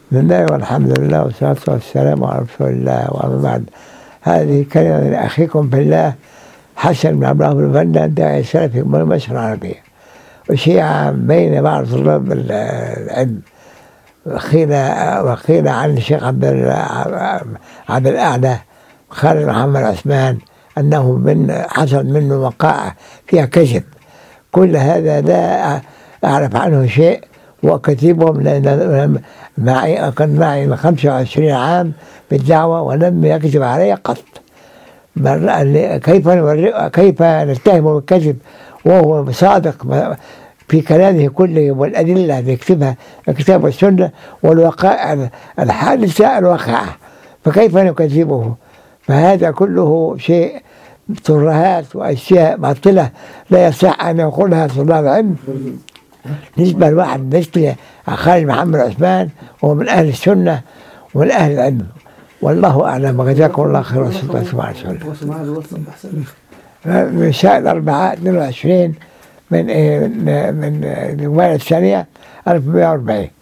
بسم الله والحمد لله والصلاة والسلام على رسول الله، وأما بعد. هذه كلمة من أخيكم في الله حسن بن عبد الله البنا، داعي سلفي من مصر العربية، وشيعة بين بعض طلاب العلم. وقيل عن الشيخ عبد الأعلى خالد محمد عثمان أنه حصل منه وقائع فيها كذب. كل هذا لا أعرف عنه شيء، وكتبهم لأن كان معي 25 عام بالدعوة ولم يكذب علي قط. كيف نتهمه بالكذب وهو صادق في كلامه كله، والأدلة اللي يكتبها الكتاب والسنة والوقائع الحادثة الواقعة، فكيف نكذبه؟ فهذا كله شيء ترهات وأشياء باطلة لا يصح أن يقولها طلاب علم. نسبة لواحد مثل خالد محمد عثمان هو من أهل السنة ومن أهل العلم، والله أعلم. وجزاكم الله خير والصلاة والسلام. من شهر الأربعاء 22 من الجمادى الثانية 1440.